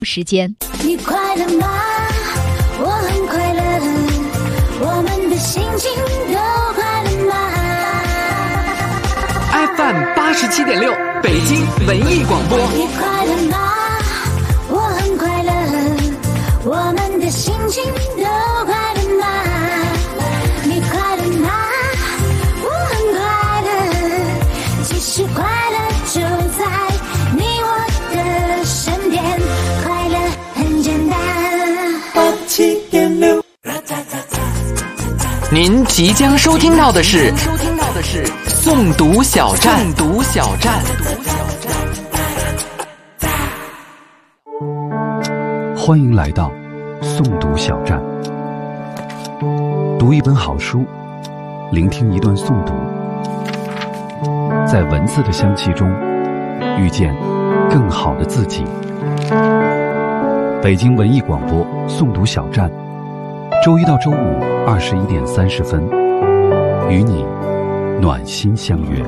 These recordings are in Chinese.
时间。 你快乐吗？我很快乐，我们的心情都快乐吗？ FM 87.6北京文艺广播。 你快乐吗？我很快乐，我们的心情都快乐吗？你快乐吗？我很快乐，其实快乐就在你我的身边，快乐很简单。87.6。 您即将收听到的是诵读小站。 欢迎来到诵读小站，读一本好书，聆听一段诵读，在文字的香气中遇见更好的自己。北京文艺广播诵读小站，周一到周五21点30分，与你暖心相约。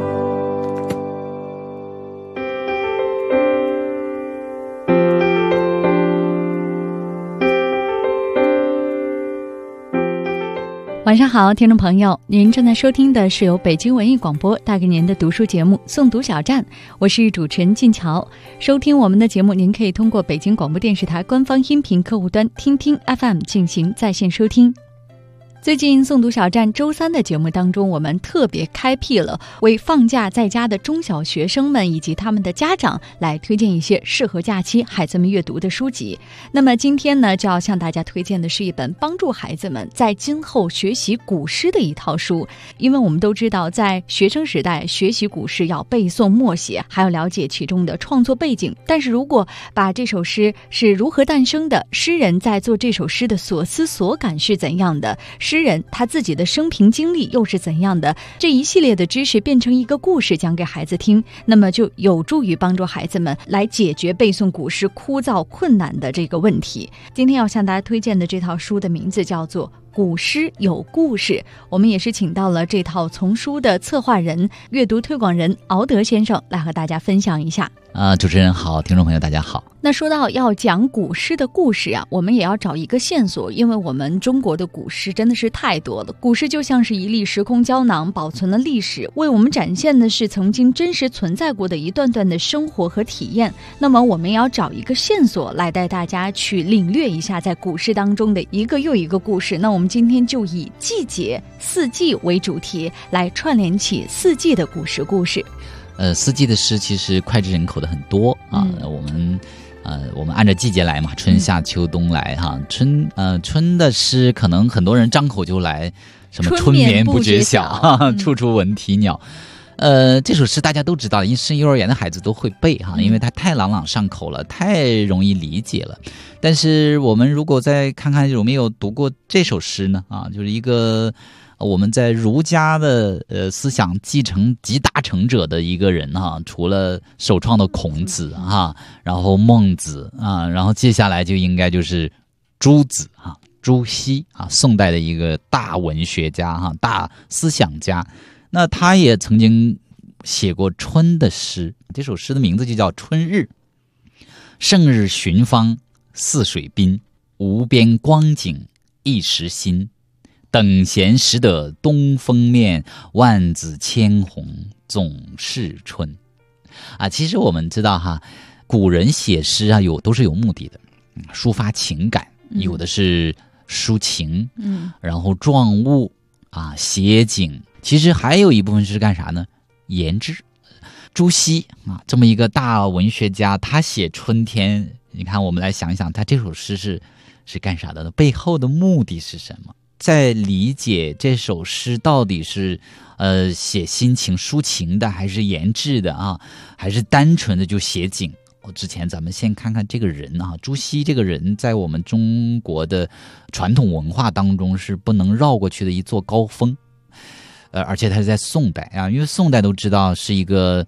晚上好，听众朋友，您正在收听的是由北京文艺广播带给您的读书节目《诵读小站》，我是主持人静乔。收听我们的节目，您可以通过北京广播电视台官方音频客户端听听 FM 进行在线收听。最近诵读小站周三的节目当中，我们特别开辟了为放假在家的中小学生们以及他们的家长来推荐一些适合假期孩子们阅读的书籍。那么今天呢，就要向大家推荐的是一本帮助孩子们在今后学习古诗的一套书。因为我们都知道，在学生时代学习古诗要背诵默写，还要了解其中的创作背景。但是如果把这首诗是如何诞生的，诗人在做这首诗的所思所感是怎样的，诗人他自己的生平经历又是怎样的，这一系列的知识变成一个故事讲给孩子听，那么就有助于帮助孩子们来解决背诵古诗枯燥困难的这个问题。今天要向大家推荐的这套书的名字叫做古诗有故事，我们也是请到了这套丛书的策划人、阅读推广人敖德先生来和大家分享一下。 主持人好，听众朋友大家好。 那说到要讲古诗的故事啊，我们也要找一个线索，因为我们中国的古诗真的是太多了。古诗就像是一粒时空胶囊，保存了历史，为我们展现的是曾经真实存在过的一段段的生活和体验。那么我们也要找一个线索来带大家去领略一下在古诗当中的一个又一个故事。那我们今天就以季节、四季为主题，来串联起四季的古诗故事。 四季的诗其实脍炙人口的很多啊。我们按照季节来嘛，春夏秋冬来哈。春的诗可能很多人张口就来，什么春眠不觉晓，处处闻啼鸟。这首诗大家都知道，因为是幼儿园的孩子都会背哈，因为它太朗朗上口了，太容易理解了。但是我们如果再看看有没有读过这首诗呢？就是一个我们在儒家的思想继承集大成者的一个人哈，除了首创的孔子哈，然后孟子啊，然后接下来就应该就是朱子哈，朱熹啊，宋代的一个大文学家哈，大思想家。那他也曾经写过春的诗，这首诗的名字就叫《春日》。胜日寻芳泗水滨，无边光景一时新。等闲识得东风面，万紫千红总是春。其实我们知道哈，古人写诗啊都是有目的的，抒发情感，有的是抒情，然后状物写景。其实还有一部分是干啥呢？言志。朱熹这么一个大文学家，他写春天，你看我们来想一想，他这首诗是干啥的呢？背后的目的是什么？在理解这首诗到底是写心情抒情的，还是言志的还是单纯的就写景？之前咱们先看看这个人朱熹这个人在我们中国的传统文化当中是不能绕过去的一座高峰。而且他是在宋代因为宋代都知道是一个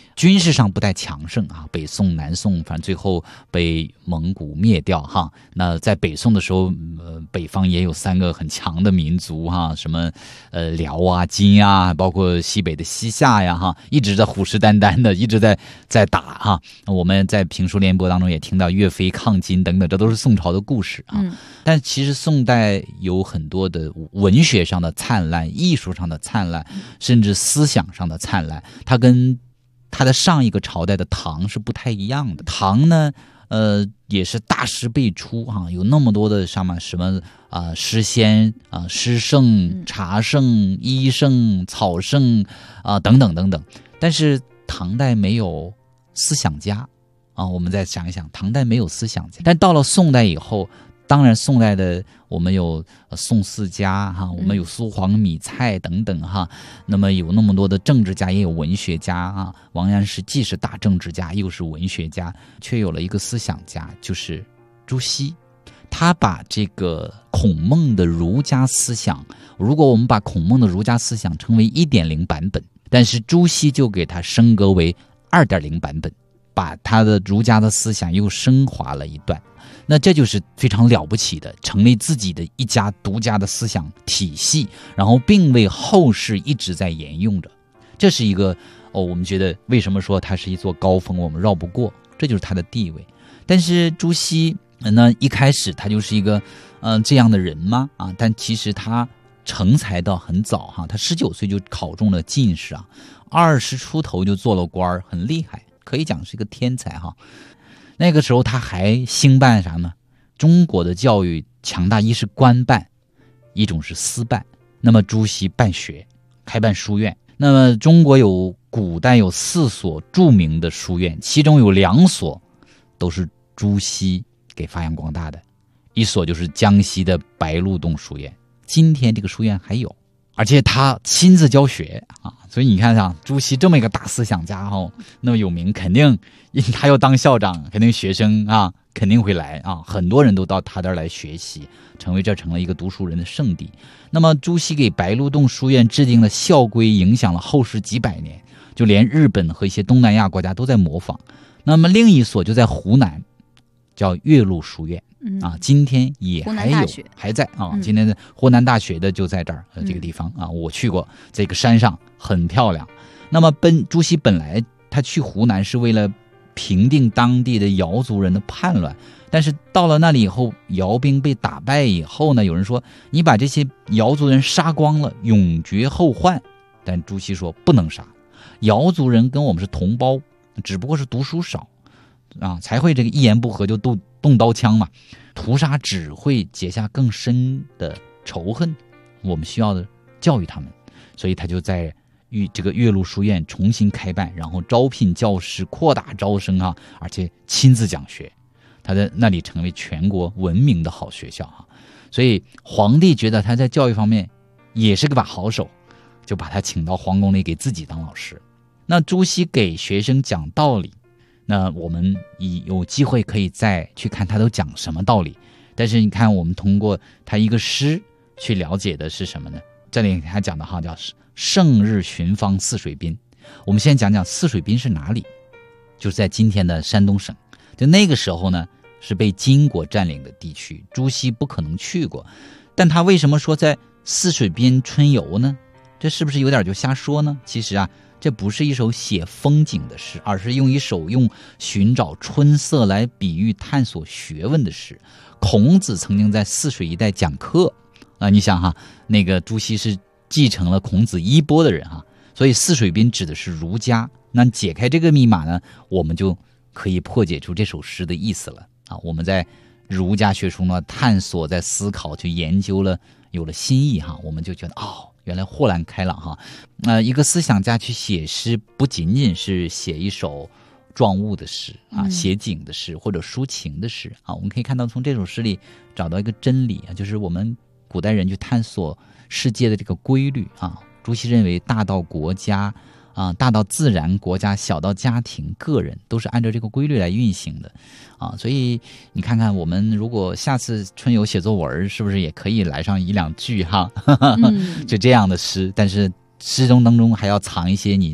军事上不太强盛啊，北宋、南宋，反正最后被蒙古灭掉哈。那在北宋的时候，北方也有3个很强的民族哈，什么辽啊、金啊，包括西北的西夏呀哈，一直在虎视眈眈的，一直在打哈。我们在评书联播当中也听到岳飞抗金等等，这都是宋朝的故事啊。但其实宋代有很多的文学上的灿烂、艺术上的灿烂，甚至思想上的灿烂，它跟它的上一个朝代的唐是不太一样的。唐呢，也是大师辈出啊，有那么多的什么诗仙啊、诗圣、茶圣、医圣、草圣啊等等等等。但是唐代没有思想家啊，我们再想一想，唐代没有思想家。但到了宋代以后，当然宋代的我们有宋四家哈，我们有苏黄米蔡等等哈，那么有那么多的政治家，也有文学家啊。王安石既是大政治家，又是文学家，却有了一个思想家，就是朱熹。他把这个孔孟的儒家思想，如果我们把孔孟的儒家思想称为 1.0 版本，但是朱熹就给它升格为 2.0 版本，把他的儒家的思想又升华了一段。那这就是非常了不起的，成立自己的一家独家的思想体系，然后并为后世一直在沿用着。这是一个我们觉得为什么说它是一座高峰，我们绕不过，这就是它的地位。但是朱熹那一开始他就是一个这样的人吗？啊，但其实他成才到很早哈，他19岁就考中了进士啊，20出头就做了官，很厉害，可以讲是一个天才哈。那个时候他还兴办啥呢？中国的教育强大，一是官办，一种是私办。那么朱熹办学，开办书院。那么中国古代有4所著名的书院，其中有2所都是朱熹给发扬光大的，一所就是江西的白鹿洞书院，今天这个书院还有，而且他亲自教学啊。所以你看啊，朱熹这么一个大思想家那么有名，肯定他要当校长，肯定学生啊肯定会来啊，很多人都到他这儿来学习，成了一个读书人的圣地。那么朱熹给白鹿洞书院制定了校规，影响了后世几百年，就连日本和一些东南亚国家都在模仿。那么另一所就在湖南，叫岳麓书院啊，今天也还有还在啊。今天的湖南大学的就在这儿这个地方啊，我去过，这个山上很漂亮。那么朱熹本来他去湖南是为了平定当地的瑶族人的叛乱，但是到了那里以后，瑶兵被打败以后呢，有人说你把这些瑶族人杀光了，永绝后患。但朱熹说不能杀，瑶族人跟我们是同胞，只不过是读书少啊，才会这个一言不合就动刀枪嘛，屠杀只会结下更深的仇恨，我们需要的教育他们。所以他就在这个岳麓书院重新开办，然后招聘教师，扩大招生啊，而且亲自讲学，他在那里成为全国闻名的好学校啊。所以皇帝觉得他在教育方面也是个把好手，就把他请到皇宫里给自己当老师。那朱熹给学生讲道理，那我们有机会可以再去看他都讲什么道理。但是你看，我们通过他一个诗去了解的是什么呢？这里他讲的哈叫胜日寻芳泗水滨。我们先讲讲泗水滨是哪里，就是在今天的山东省。就那个时候呢，是被金国占领的地区，朱熹不可能去过。但他为什么说在泗水滨春游呢？这是不是有点就瞎说呢？其实啊，这不是一首写风景的诗，而是用一首用寻找春色来比喻探索学问的诗。孔子曾经在泗水一带讲课啊，你想哈，那个朱熹是继承了孔子衣钵的人哈，所以泗水滨指的是儒家。那解开这个密码呢，我们就可以破解出这首诗的意思了啊。我们在儒家学中呢探索，在思考，去研究了，有了新意哈，我们就觉得原来豁然开朗哈。一个思想家去写诗，不仅仅是写一首状物的诗啊，写景的诗或者抒情的诗啊。我们可以看到从这首诗里找到一个真理啊，就是我们古代人去探索世界的这个规律啊。朱熹认为大到国家啊，大到自然国家，小到家庭个人，都是按照这个规律来运行的啊。所以你看看，我们如果下次春游写作文，是不是也可以来上1、2句哈？就这样的诗，但是诗中当中还要藏一些你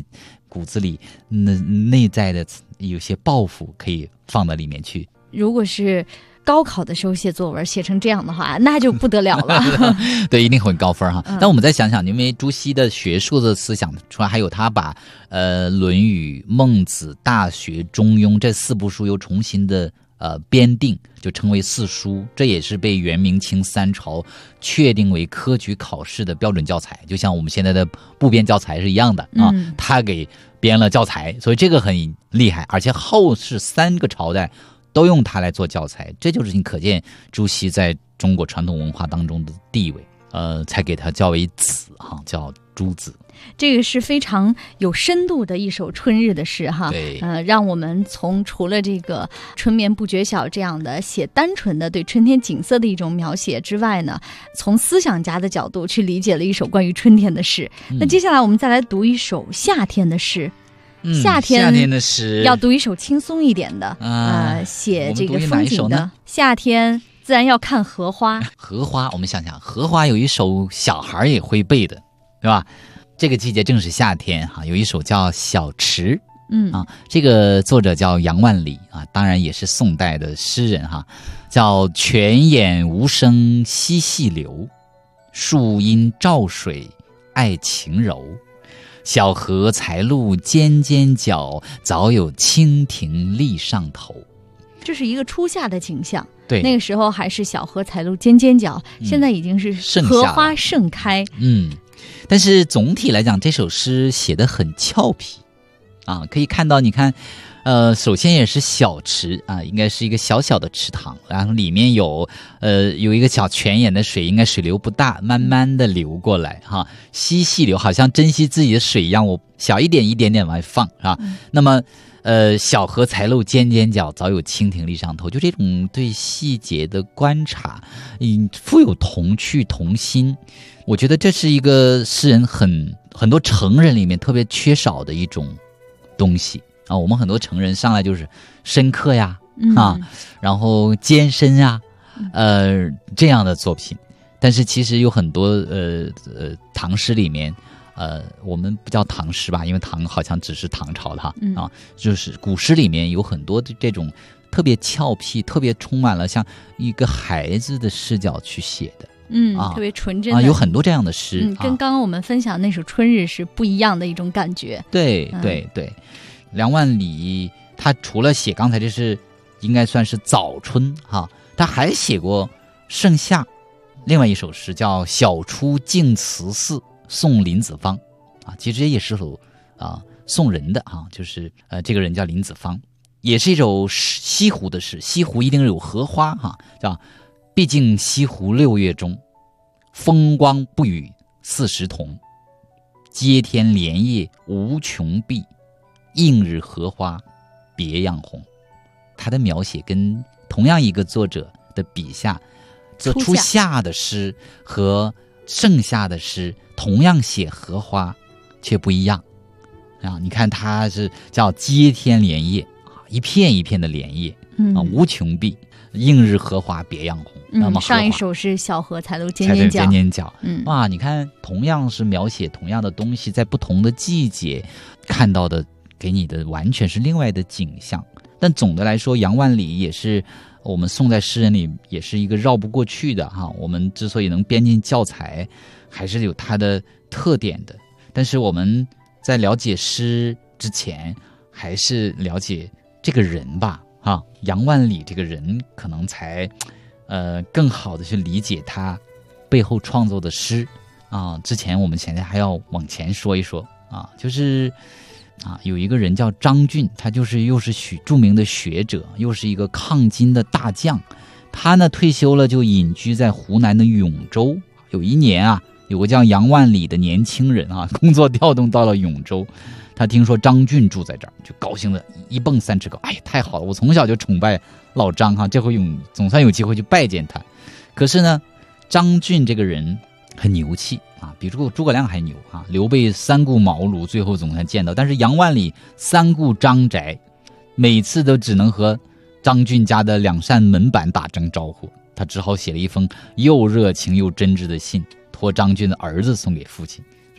骨子里内在的有些抱负可以放到里面去。 如果是高考的时候写作文写成这样的话，那就不得了了。 对，一定很高分哈。但我们再想想，因为朱熹的学术的思想出来，还有他把论语、孟子、大学、中庸这4部书又重新的编定，就称为4书，这也是被元明清3朝确定为科举考试的标准教材，就像我们现在的部编教材是一样的啊。他给编了教材，所以这个很厉害，而且后世3个朝代都用它来做教材，这就是你可见朱熹在中国传统文化当中的地位，才给他叫为子哈，叫朱子。 这个是非常有深度的一首春日的诗哈， 对， 让我们从除了这个春眠不觉晓这样的写单纯的对春天景色的一种描写之外呢，从思想家的角度去理解了一首关于春天的诗。那接下来我们再来读一首夏天的诗。夏天的诗要读一首轻松一点的写这个风景的。夏天自然要看荷花。 荷花，我们想想，荷花有一首小孩也会背的，对吧？这个季节正是夏天哈，有一首叫《小池》。这个作者叫杨万里啊，当然也是宋代的诗人哈，叫泉眼无声惜细流，树阴照水爱晴柔。小荷才露尖尖角，早有蜻蜓立上头。 这是一个初夏的景象， 对， 那个时候还是小荷才露尖尖角，现在已经是荷花盛开。 但是总体来讲，这首诗写得很俏皮啊，可以看到，你看，首先也是小池啊，应该是一个小小的池塘，然后里面有一个小泉眼的水，应该水流不大，慢慢的流过来哈，细细流，好像珍惜自己的水一样，我小一点一点点往外放啊。那么小荷才露尖尖角，早有蜻蜓立上头，就这种对细节的观察，富有童趣童心，我觉得这是一个诗人很多成人里面特别缺少的一种东西啊。我们很多成人上来就是深刻呀，然后艰深呀，这样的作品，但是其实有很多唐诗里面。我们不叫唐诗吧，因为唐好像只是唐朝的哈，就是古诗里面有很多的这种特别俏皮，特别充满了像一个孩子的视角去写的， 特别纯真的有很多这样的诗， 跟刚刚我们分享那首《春日》是不一样的一种感觉。 对对对，梁万里他除了写刚才这是应该算是早春哈，他还写过盛夏，另外一首诗叫《小出净慈寺》。送林子方啊，其实也是首送人的啊，就是这个人叫林子方，也是一首西湖的诗。西湖一定有荷花哈，叫毕竟西湖6月中，风光不与40同。接天莲叶无穷碧，映日荷花别样红。他的描写跟同样一个作者的笔下，这初夏的诗和盛夏的诗同样写荷花，却不一样啊！你看，它是叫接天莲叶啊，一片一片的莲叶无穷碧，映日荷花别样红。那么上一首是小荷才露尖尖角， 尖尖角。哇，你看，同样是描写同样的东西，在不同的季节看到的，给你的完全是另外的景象。但总的来说，杨万里也是我们宋代诗人里也是一个绕不过去的哈。我们之所以能编进教材，还是有它的特点的。但是我们在了解诗之前，还是了解这个人吧哈。杨万里这个人，可能才更好的去理解他背后创作的诗啊。之前我们现在还要往前说一说啊，就是有一个人叫张俊，他就是又是著名的学者，又是一个抗金的大将。他呢退休了，就隐居在湖南的永州。有一年啊，有个叫杨万里的年轻人啊，工作调动到了永州。他听说张俊住在这儿，就高兴的一蹦3尺高，哎，太好了！我从小就崇拜老张哈，这回总算有机会去拜见他。可是呢，张俊这个人很牛气啊，比诸葛亮还牛啊！刘备3顾茅庐，最后总算见到。但是杨万里3顾张宅，每次都只能和张俊家的2扇门板打声招呼。他只好写了一封又热情又真挚的信，托张俊的儿子送给父亲，是吧？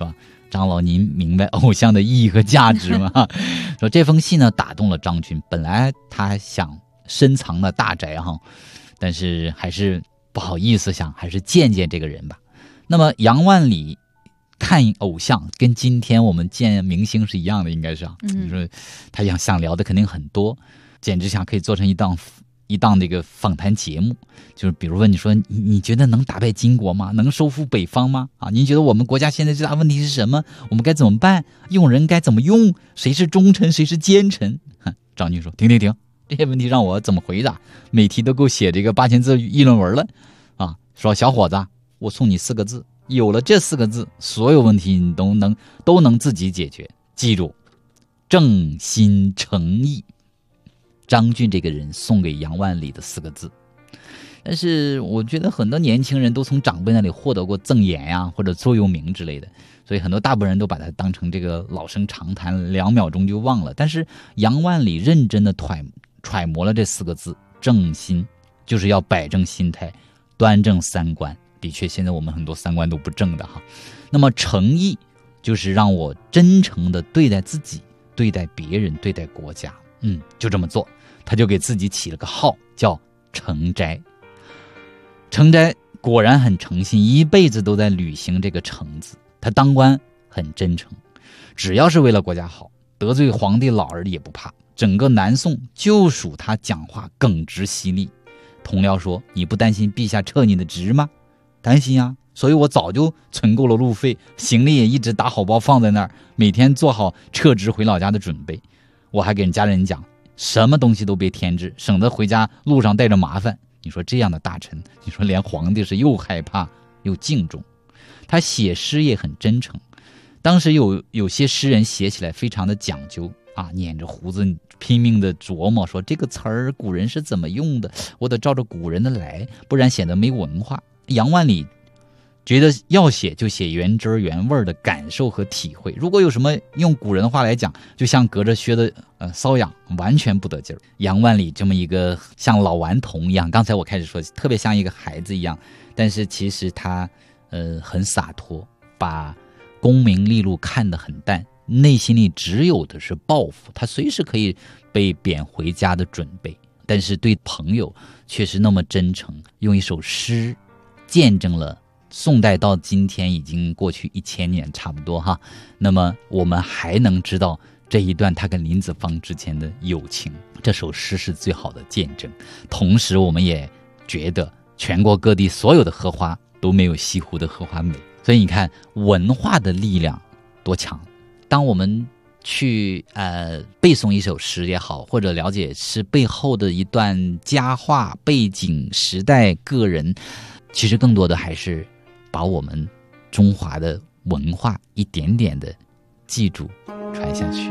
张老您明白偶像的意义和价值吗？说这封信呢打动了张军，本来他想深藏的大宅哈，但是还是不好意思，想还是见见这个人吧。那么杨万里看偶像跟今天我们见明星是一样的，应该是啊。你说他想聊的肯定很多，简直想可以做成一档这个访谈节目，就是比如问你说你觉得能打败金国吗？能收复北方吗？啊，您觉得我们国家现在最大问题是什么？我们该怎么办？用人该怎么用？谁是忠臣，谁是奸臣？张军说：停，这些问题让我怎么回答？每题都够写这个8000字议论文了啊！说小伙子，我送你4个字，有了这4个字，所有问题你都能自己解决。记住，正心诚意。张俊这个人送给杨万里的4个字，但是我觉得很多年轻人都从长辈那里获得过赠言呀，或者座右铭之类的，所以很多大部分人都把它当成这个老生常谈，2秒钟就忘了。但是杨万里认真的揣摩了这4个字，正心，就是要摆正心态，端正三观。的确，现在我们很多三观都不正的哈。那么诚意，就是让我真诚的对待自己，对待别人，对待国家。就这么做。他就给自己起了个号叫诚斋。诚斋果然很诚信，一辈子都在履行这个诚字。他当官很真诚，只要是为了国家好，得罪皇帝老儿也不怕。整个南宋就属他讲话耿直犀利。同僚说：你不担心陛下撤你的职吗？担心啊，所以我早就存够了路费，行李也一直打好包放在那儿，每天做好撤职回老家的准备。我还给家人讲，什么东西都别添置，省得回家路上带着麻烦。你说这样的大臣，你说连皇帝是又害怕又敬重。他写诗也很真诚，当时有些诗人写起来非常的讲究啊，捻着胡子拼命的琢磨，说这个词儿古人是怎么用的，我得照着古人的来，不然显得没文化。杨万里觉得要写就写原汁原味的感受和体会，如果有什么用古人的话来讲，就像隔着靴的瘙痒，完全不得劲儿。杨万里这么一个像老顽童一样，刚才我开始说特别像一个孩子一样，但是其实他很洒脱，把功名利禄看得很淡，内心里只有的是抱负，他随时可以被贬回家的准备，但是对朋友却是那么真诚，用一首诗见证了宋代到今天已经过去1000年差不多哈。那么我们还能知道这一段他跟林子方之间的友情，这首诗是最好的见证。同时我们也觉得全国各地所有的荷花都没有西湖的荷花美。所以你看文化的力量多强。当我们去背诵一首诗也好，或者了解诗背后的一段佳话、背景、时代、个人，其实更多的还是把我们中华的文化一点点的记住传下去。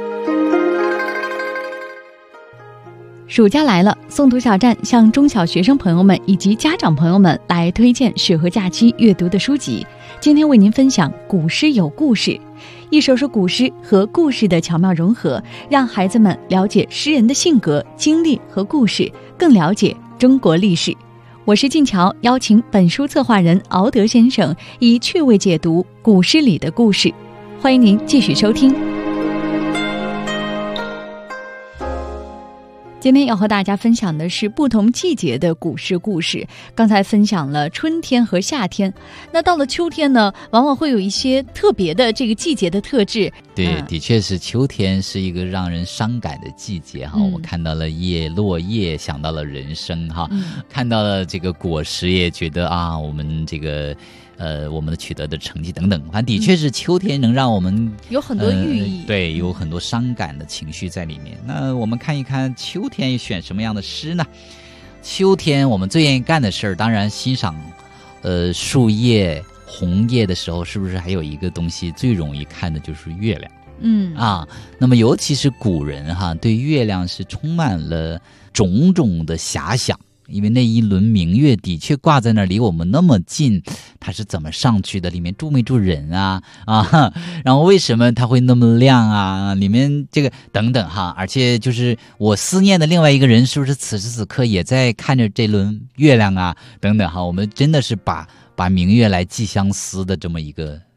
暑假来了，诵读小站向中小学生朋友们以及家长朋友们来推荐适合假期阅读的书籍。今天为您分享古诗有故事，一首首古诗和故事的巧妙融合，让孩子们了解诗人的性格、经历和故事，更了解中国历史。我是静乔，邀请本书策划人敖德先生以趣味解读古诗里的故事，欢迎您继续收听。今天要和大家分享的是不同季节的古诗故事。刚才分享了春天和夏天，那到了秋天呢，往往会有一些特别的这个季节的特质。 对，的确是秋天是一个让人伤感的季节哈。我看到了落叶，想到了人生哈。看到了这个果实，也觉得啊，我们这个我们的取得的成绩等等，反正的确是秋天能让我们有很多寓意， 对，有很多伤感的情绪在里面。那我们看一看秋天选什么样的诗呢？秋天我们最愿意干的事儿，当然欣赏树叶红叶的时候，是不是还有一个东西最容易看的就是月亮？那么尤其是古人哈，对月亮是充满了种种的遐想。因为那一轮明月的确挂在那儿，离我们那么近，它是怎么上去的？里面住没住人啊？然后为什么它会那么亮啊？里面这个等等哈，而且就是我思念的另外一个人，是不是此时此刻也在看着这轮月亮啊？等等哈，我们真的是把明月来寄相思的这么一个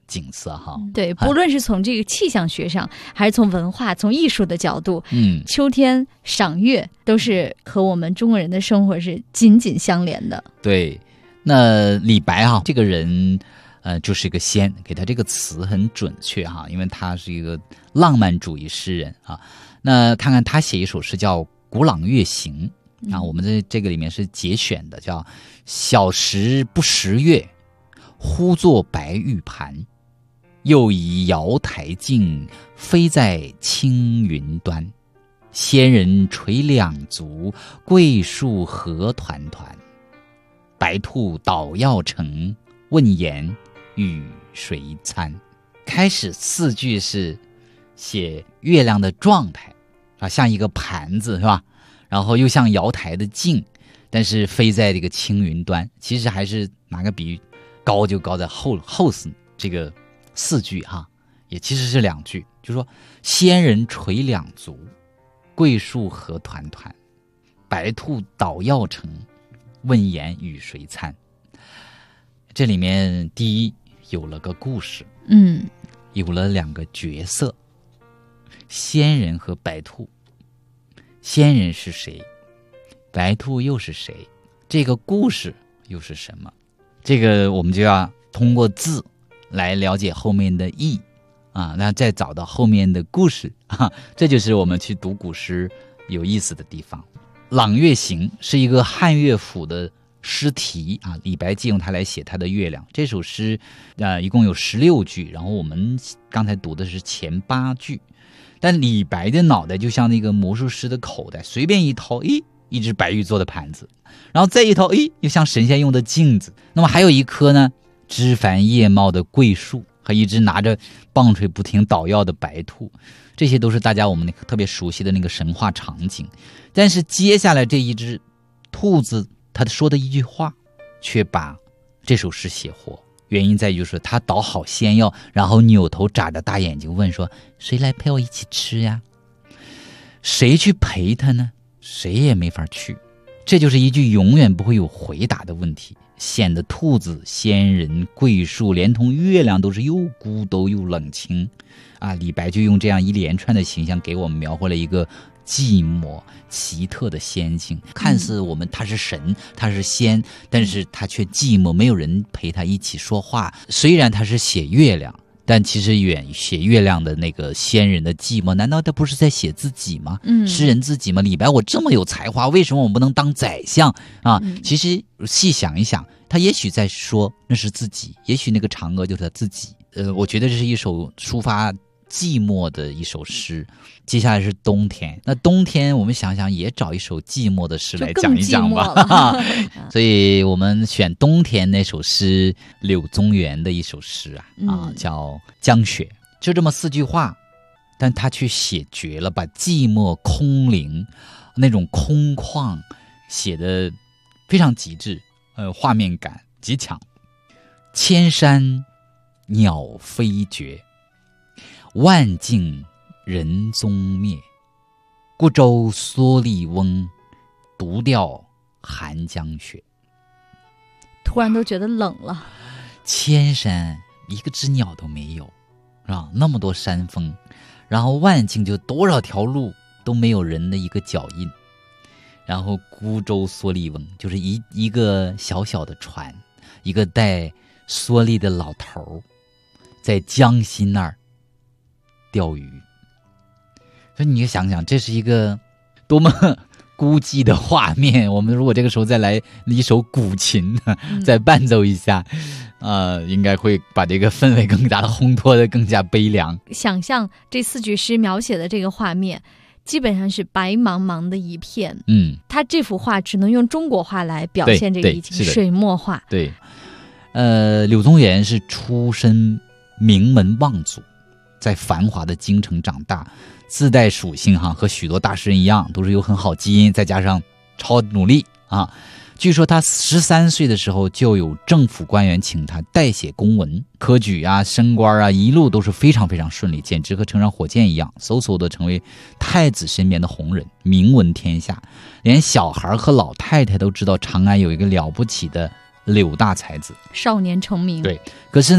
景色哈。 对，不论是从这个气象学上，还是从文化、从艺术的角度，秋天赏月都是和我们中国人的生活是紧紧相连的。 对，那李白哈这个人，就是一个仙，给他这个词很准确哈，因为他是一个浪漫主义诗人啊。那看看他写一首诗叫《古朗月行》啊，我们这个里面是节选的，叫小时不识月，忽作白玉盘，又疑瑶台镜，飞在青云端。仙人垂两足，桂树何团团。白兔捣药成，问言与谁餐？开始4句是写月亮的状态啊，像一个盘子是吧？然后又像瑶台的镜，但是飞在这个青云端。其实还是拿个比喻，高就高在后死这个4句哈，也其实是2句，就说仙人垂两足，桂树何团团，白兔捣药成，问言与谁餐。这里面第一有了个故事，有了2个角色，仙人和白兔。仙人是谁？白兔又是谁？这个故事又是什么？这个我们就要通过字来了解后面的意啊，那再找到后面的故事啊，这就是我们去读古诗有意思的地方。《朗月行》是一个汉乐府的诗题啊，李白借用它来写他的月亮。这首诗一共有16句，然后我们刚才读的是前8句。但李白的脑袋就像那个魔术师的口袋，随便一掏，一只白玉做的盘子，然后再一掏，又像神仙用的镜子。那么还有一棵呢，枝繁叶茂的桂树，和一只拿着棒槌不停捣药的白兔，这些都是大家我们特别熟悉的那个神话场景。但是接下来这一只兔子，他说的一句话，却把这首诗写活。原因在于就是他捣好仙药，然后扭头眨着大眼睛问说：“谁来陪我一起吃呀？”谁去陪他呢？谁也没法去。这就是一句永远不会有回答的问题，显得兔子、仙人、桂树连同月亮都是又孤独又冷清啊！李白就用这样一连串的形象给我们描绘了一个寂寞奇特的仙境。看似我们他是神，他是仙，但是他却寂寞，没有人陪他一起说话。虽然他是写月亮，但其实写月亮的那个仙人的寂寞，难道他不是在写自己吗？诗人自己吗？李白我这么有才华，为什么我不能当宰相啊？其实细想一想，他也许在说那是自己，也许那个嫦娥就是他自己。我觉得这是一首抒发寂寞的一首诗。接下来是冬天，那冬天我们想想也找一首寂寞的诗来讲一讲吧。所以我们选冬天那首诗，柳宗元的一首诗叫《江雪》，就这么4句话，但他却写绝了，把寂寞空灵那种空旷写得非常极致，画面感极强。千山鸟飞绝，万径人踪灭。孤舟蓑笠翁，独钓寒江雪。 突然都觉得冷了。 千山一个只鸟都没有，是吧？那么多山峰，然后万径就多少条路都没有人的一个脚印。然后孤舟蓑笠翁，就是一个小小的船，一个带蓑笠的老头在江心那儿钓鱼。所以你想想，这是一个多么孤寂的画面。我们如果这个时候再来一首古琴再伴奏一下，应该会把这个氛围更加的烘托的更加悲凉。 想象这4句诗描写的这个画面，基本上是白茫茫的一片。他这幅画只能用中国话来表现这个意境，水墨画。 对，柳宗元是出身名门望族，在繁华的京城长大，自带属性和许多大诗人一样，都是有很好基因，再加上超努力啊。据说他13岁的时候就有政府官员请他代写公文，科举升官一路都是非常非常顺利，简直和乘上火箭一样，嗖嗖的成为太子身边的红人，名闻天下，连小孩和老太太都知道长安有一个了不起的柳大才子， 少年成名。 对，可是呢，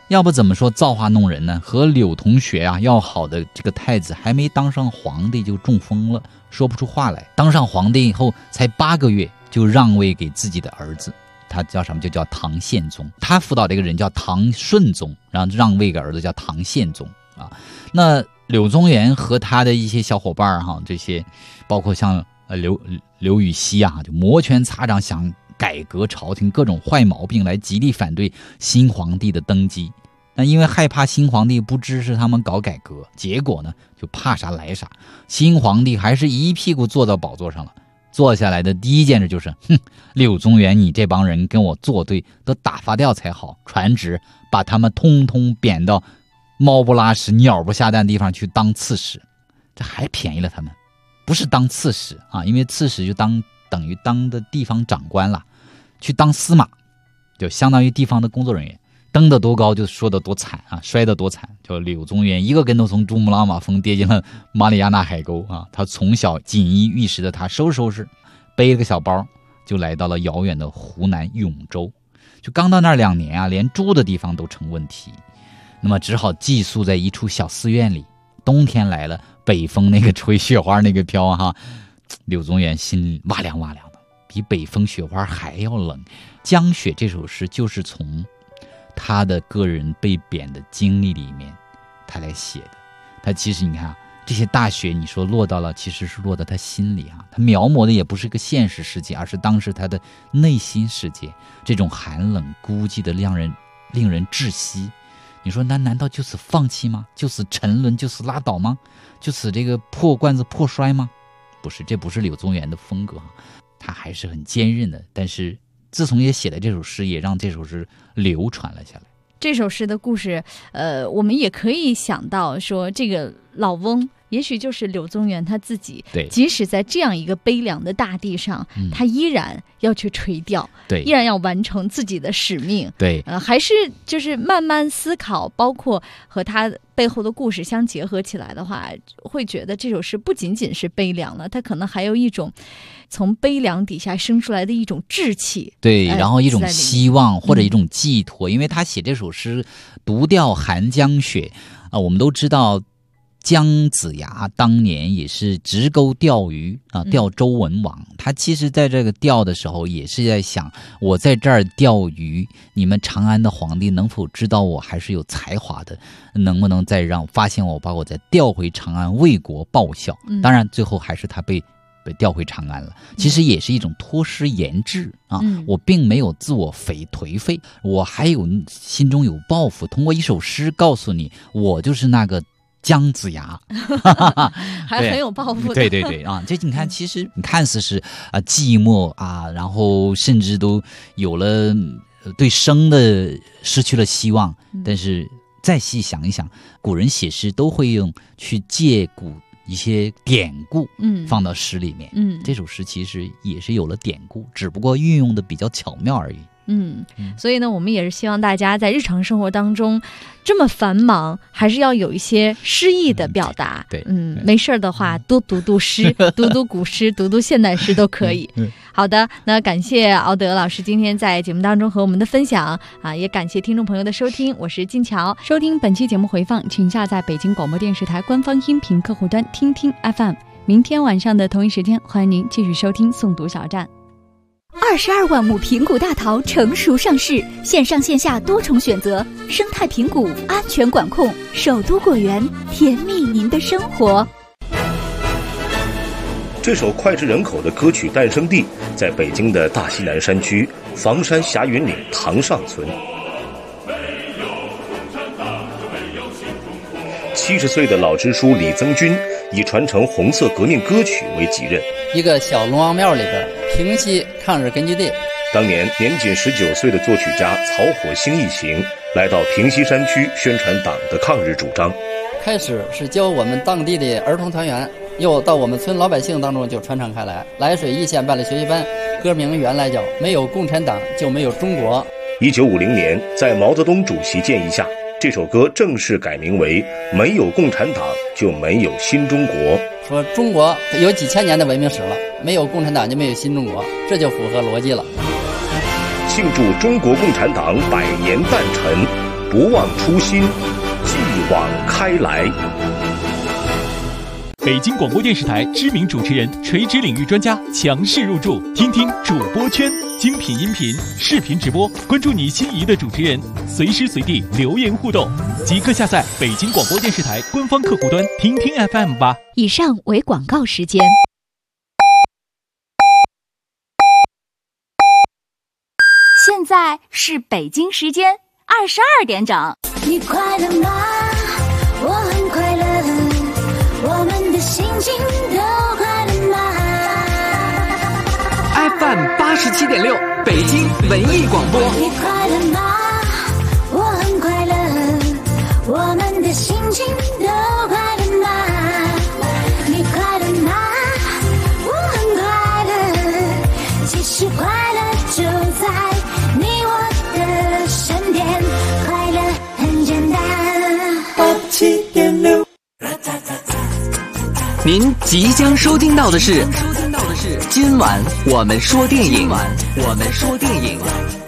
要不怎么说造化弄人呢？和柳同学啊要好的这个太子还没当上皇帝就中风了，说不出话来。当上皇帝以后才8个月就让位给自己的儿子，他叫什么？就叫唐宪宗。他辅导这个人叫唐顺宗，然后让位给儿子叫唐宪宗啊。那柳宗元和他的一些小伙伴哈，这些包括像刘禹锡啊，就摩拳擦掌想改革朝廷各种坏毛病，来极力反对新皇帝的登基。那因为害怕新皇帝不支持他们搞改革，结果呢就怕啥来啥，新皇帝还是一屁股坐到宝座上了。坐下来的第一件事就是，柳宗元你这帮人跟我作对，都打发掉才好，传旨把他们通通贬到猫不拉屎鸟不下蛋地方去当刺史。这还便宜了他们，不是当刺史啊，因为刺史就等于当的地方长官了，去当司马就相当于地方的工作人员，登得多高就说得多惨啊，摔得多惨。就柳宗元一个跟头从珠穆朗玛峰跌进了马里亚纳海沟啊！他从小锦衣玉食的他收拾，背了个小包就来到了遥远的湖南永州。就刚到那儿2年啊，连住的地方都成问题，那么只好寄宿在一处小寺院里。冬天来了，北风那个吹雪花那个飘哈，柳宗元心里哇凉哇凉的，比北风雪花还要冷。《江雪》这首诗就是从他的个人被贬的经历里面他来写的。他其实你看这些大雪，你说落到了，其实是落到他心里啊。他描摹的也不是个现实世界，而是当时他的内心世界，这种寒冷孤寂的令人窒息。你说难道就此放弃吗？就此沉沦，就此拉倒吗？就此这个破罐子破摔吗？不是，这不是柳宗元的风格，他还是很坚韧的。但是自从也写了这首诗，也让这首诗流传了下来。 这首诗的故事，我们也可以想到说，这个老翁也许就是柳宗元他自己。 对， 即使在这样一个悲凉的大地上，他依然要去垂钓， 对， 依然要完成自己的使命。 对， 还是就是慢慢思考，包括和他背后的故事相结合起来的话，会觉得这首诗不仅仅是悲凉了，它可能还有一种从悲凉底下生出来的一种志气。 对，然后一种希望或者一种寄托。因为他写这首诗独钓寒江雪啊，我们都知道姜子牙当年也是直钩钓鱼啊，钓周文王。他其实在这个钓的时候也是在想，我在这儿钓鱼，你们长安的皇帝能否知道我还是有才华的，能不能再发现我，把我再调回长安为国报效。当然最后还是他被调回长安了。其实也是一种脱失言志啊，我并没有自我颓废，我还有心中有抱负，通过一首诗告诉你，我就是那个姜子牙还很有抱负的。 对啊，这你看，其实你看似是寂寞啊，然后甚至都有了对生的失去了希望，但是再细想一想，古人写诗都会用去借古一些典故放到诗里面。这首诗其实也是有了典故，只不过运用的比较巧妙而已。 所以呢，我们也是希望大家在日常生活当中这么繁忙，还是要有一些诗意的表达。 对， 没事的话多读诗，读古诗，读现代诗都可以。好的，那感谢敖德老师今天在节目当中和我们的分享啊，也感谢听众朋友的收听，我是金乔。收听本期节目回放，请下载北京广播电视台官方音频客户端听听 FM。明天晚上的同一时间，欢迎您继续收听诵读小站。 22万亩平谷大桃成熟上市，线上线下多重选择，生态平谷，安全管控，首都果园，甜蜜您的生活。 这首脍炙人口的歌曲诞生地在北京的大西南山区房山霞云岭塘上村。70岁的老支书李增军以传承红色革命歌曲为己任。 一个小龙王庙里边，平西抗日根据地。 当年年仅19岁的作曲家曹火星一行来到平西山区宣传党的抗日主张。 开始是教我们当地的儿童团员，又到我们村老百姓当中就传唱开来。涞水一线办了学习班，歌名原来叫没有共产党就没有中国。 1950年，在毛泽东主席建议下，这首歌正式改名为没有共产党就没有新中国。 说中国有几千年的文明史了，没有共产党就没有新中国，这就符合逻辑了。 庆祝中国共产党100年诞辰， 不忘初心，继往开来。 北京广播电视台知名主持人、垂直领域专家强势入驻，听听主播圈，精品音频、视频直播，关注你心仪的主持人，随时随地留言互动，即刻下载北京广播电视台官方客户端听听 FM 吧。 以上为广告时间。现在是北京时间22点整。 你快乐吗？我很快乐，我们的心情都快乐吗 FM 87.6，北京文艺广播。 你快乐吗？我很快乐，我们的心情都快乐吗？你快乐吗？我很快乐，其实快乐就在你我的身边，快乐很简单。87.6， 您即将收听到的是今晚我们说电影。